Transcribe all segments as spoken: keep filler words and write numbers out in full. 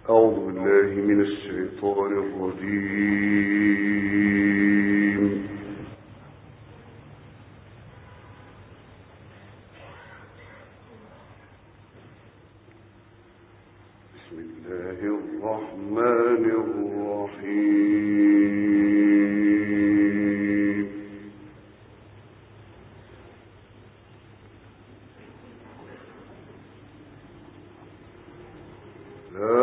أعوذ بالله من الشيطان الرجيم. بسم الله الرحمن الرحيم. لا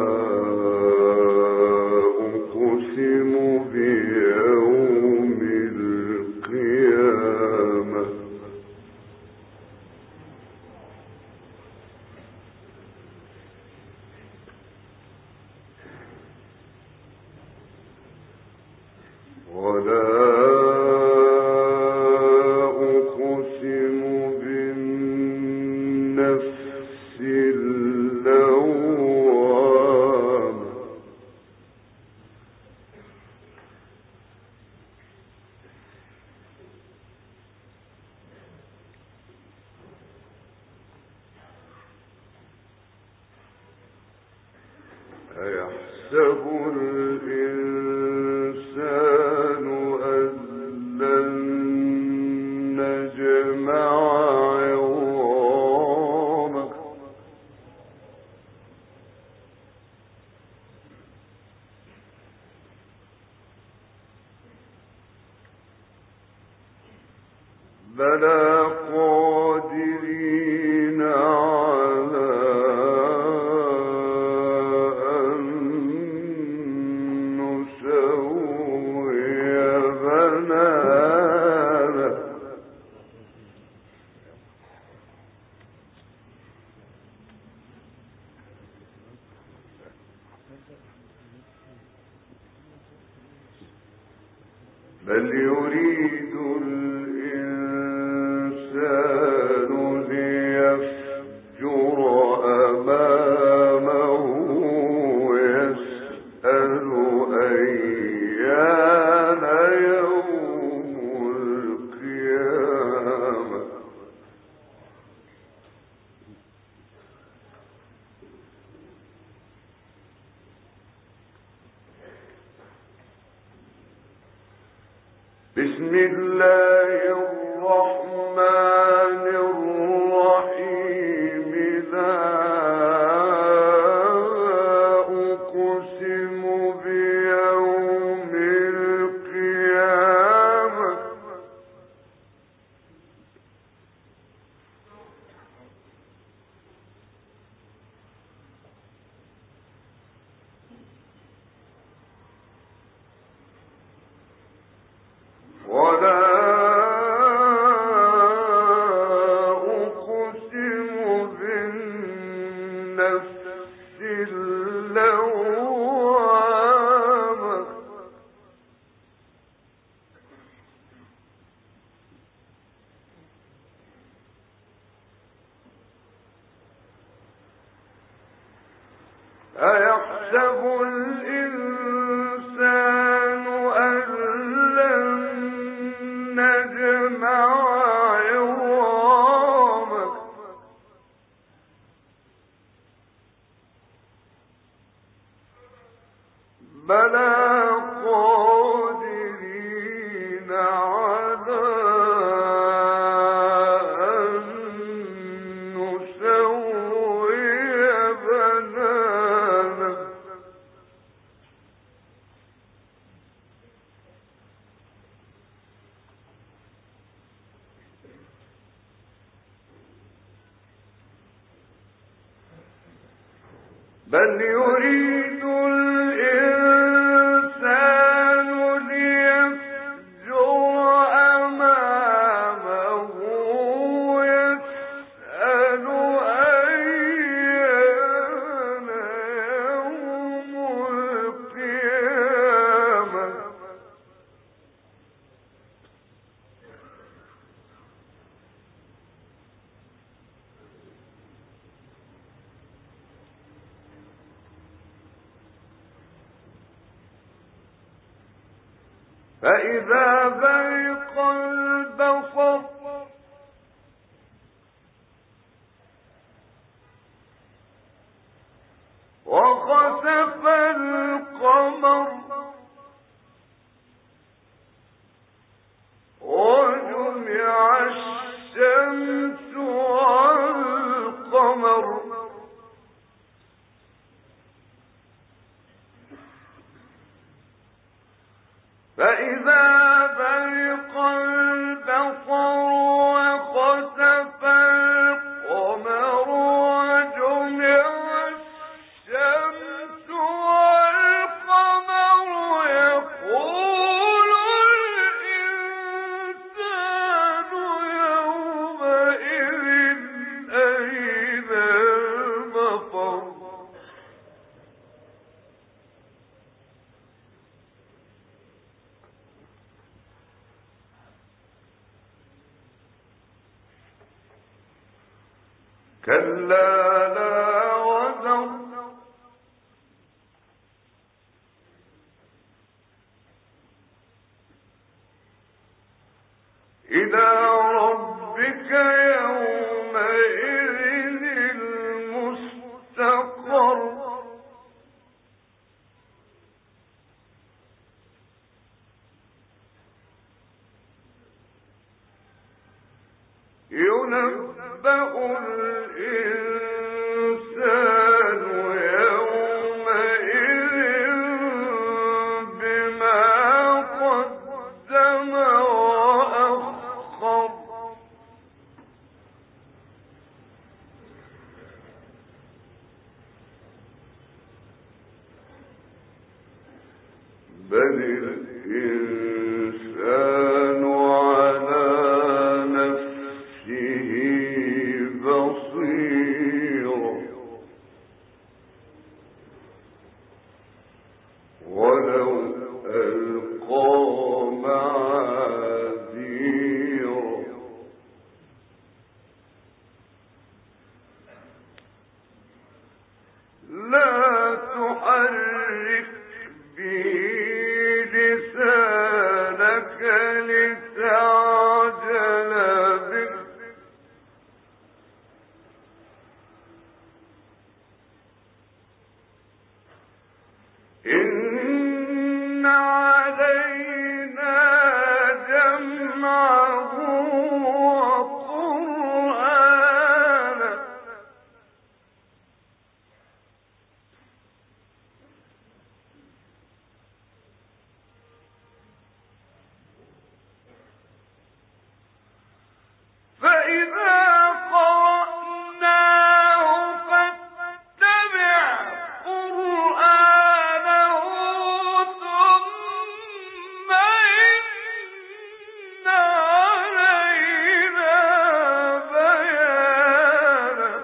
أيحسب الإنسان أن لن نجمع عظامه بلى قادرين على بل يريد الإنسان ليفجر أمامه يسأل أيان يوم القيامة بسم الله الرحمن الرحيم. لا أقسم بيوم القيامة ولا أقسم بالنفس اللوامة أيحسب الإنسان أن لن نجمع عظامه بلى قادرين على أن نسوي بنانه بل يريد الإنسان ليفجر أمامه يسأل أيان يوم القيامة فإذا برق البصر وخسف وخسف القمر وجمع الشمس والقمر فإذا برق البصر وخسف القمر وجمع الشمس والقمر يقول الإنسان يومئذ أين المفر كلا لا وزر إلى ربك يومئذ المستقر ينبأ الإنسان يومئذ بما قدم وأخر بل الإنسان على نفسه بصيرة ولو ألقى معاذيره لا تحرك به لسانك لتعجل به إن علينا جمعه وقرآنه فإذا قرأناه فاتبع قرآنه ثم إن علينا بيانه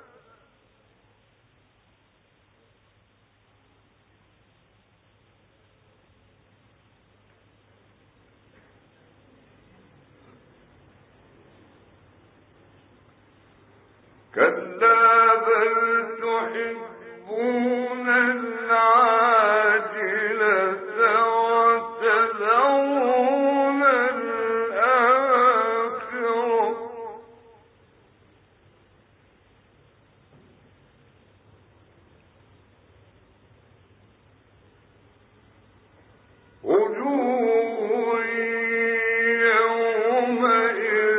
كلا بل تحبون العاجلة وتذرون الآخرة وجوه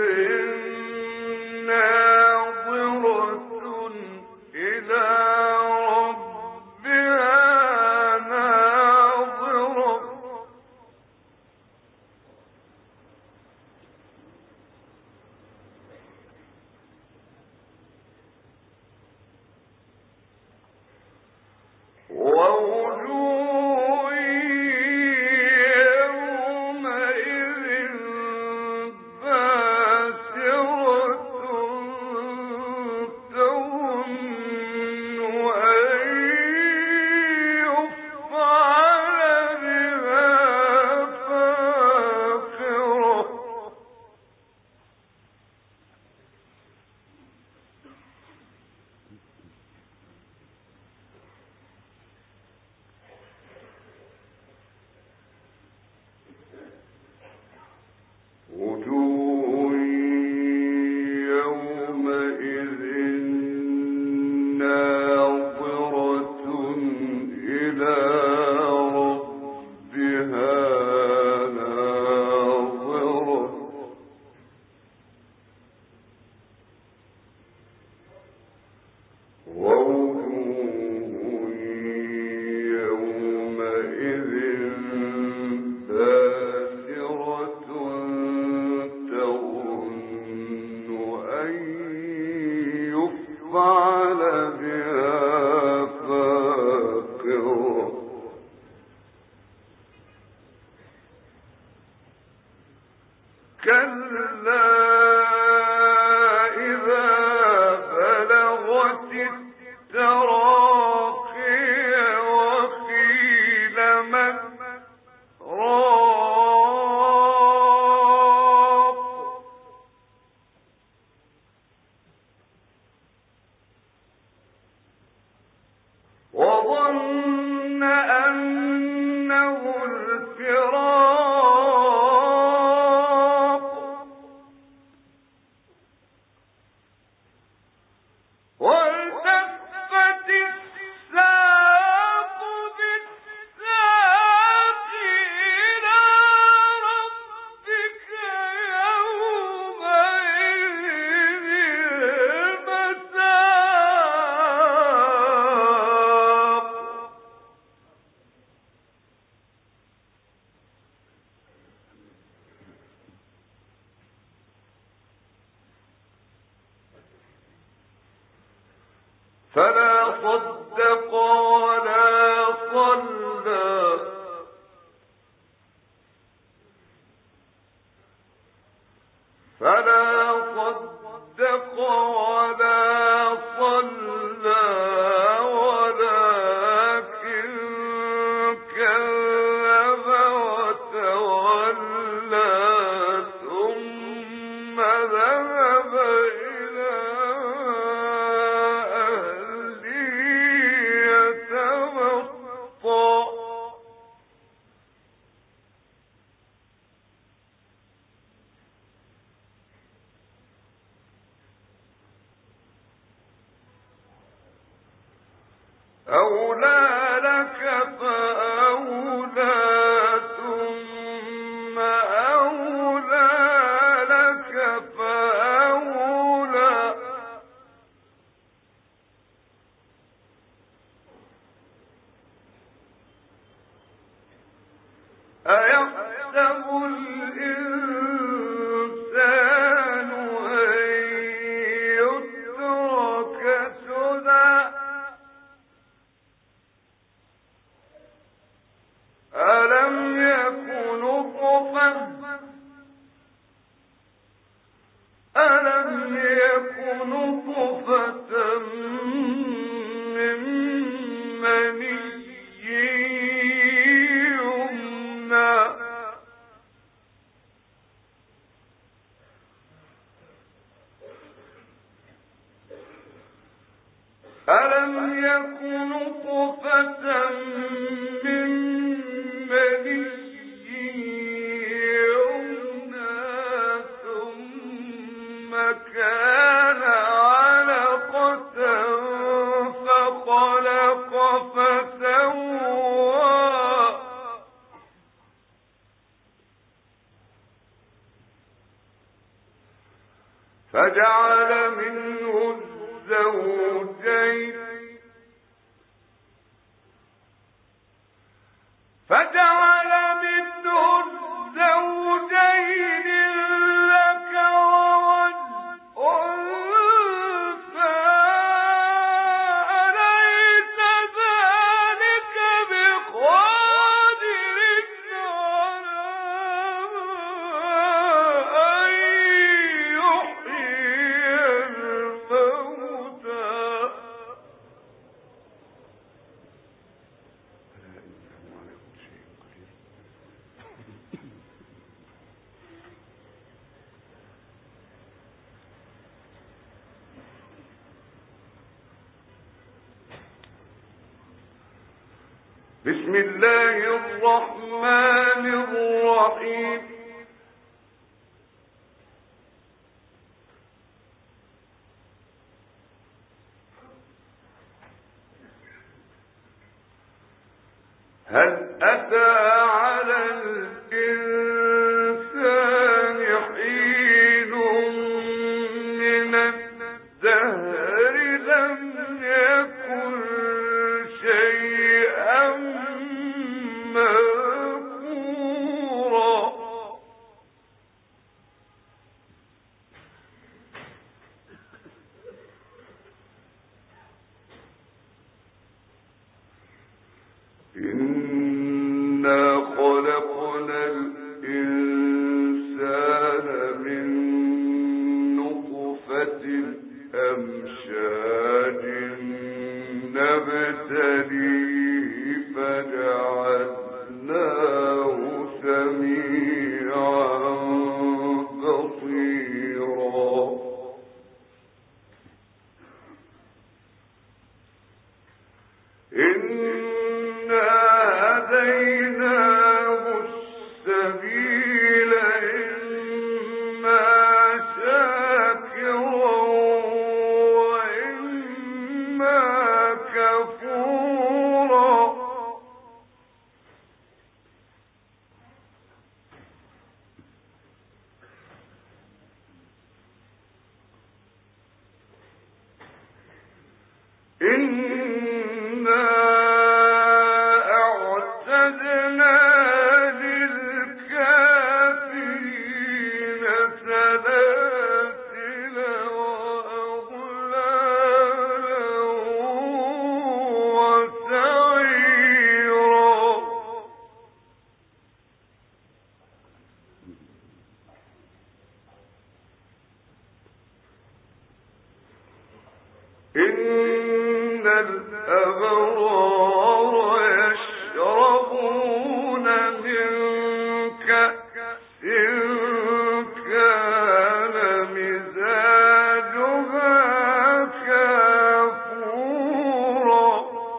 يومئذ ناظرة إلى فلا صدق ولا صلى فلا صدق ولا صلى ولكن كذب وتولى ثم ذهب إلى أهله يتمطى أولى لك فأولى ثم أولى لك فأولى أيحسب الإنسان أن يترك سدى ألم يكن نطفة ألم يكن نطفة من مني يمنى ألم يكن نطفة من مني يمنى ثم كان علقة فخلق فسوى فجعل منه الزوجين فجعل منه الزوجين الذكر والأنثى أليس ذلك بقادر على أن يحيي الموتى بسم الله الرحمن الرحيم هل أتى على الإنسان حين من الدهر لم يكن شيئا مذكورا إنا خلقنا الإنسان من فجعلناه سميعا بصيرا إنا هديناه السبيل إما شاكرا وإما كفورا إنا أعتدنا للكافرين سلاسل وأغلالا وسعيرا إن الأبرار يشربون من كأس كان مزاجها كافورا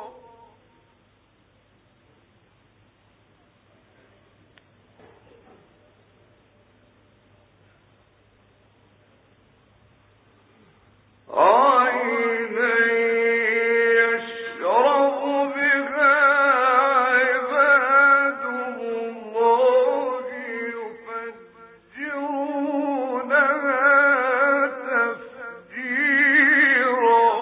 عينا يشرب بها عباد الله يفجرونها تفجيرا